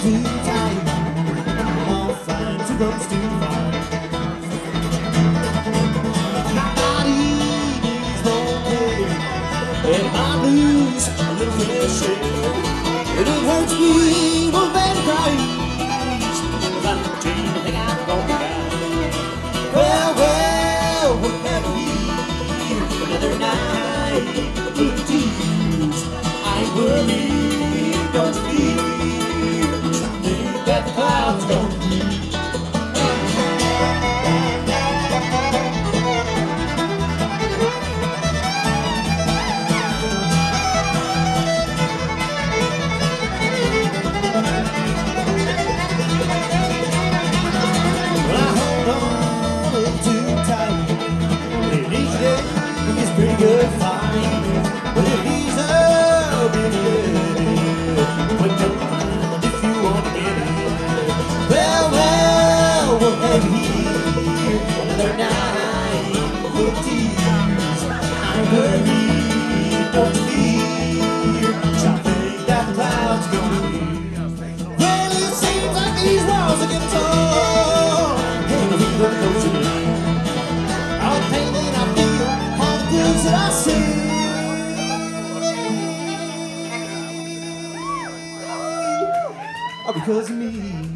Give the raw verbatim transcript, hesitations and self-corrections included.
too tight. I'm all flying too close to fire. My body needs no care, and I lose a little fresh air. And it hurts me more than crying. If I'm dreaming, I think I'm gonna die. Well, well, what have we? Another night of blue tears. I worry, don't fear. Think that the clouds gonna pretty good fine, but if he's a billionaire, quick to find if you want to get it. Well, well, we'll have here another night full of tears. I worry, don't fear, I think that the clouds gonna clear. Well, it seems like these walls are getting tall, and the heat don't go tonight. All the pain that I feel, that I see, all because of me.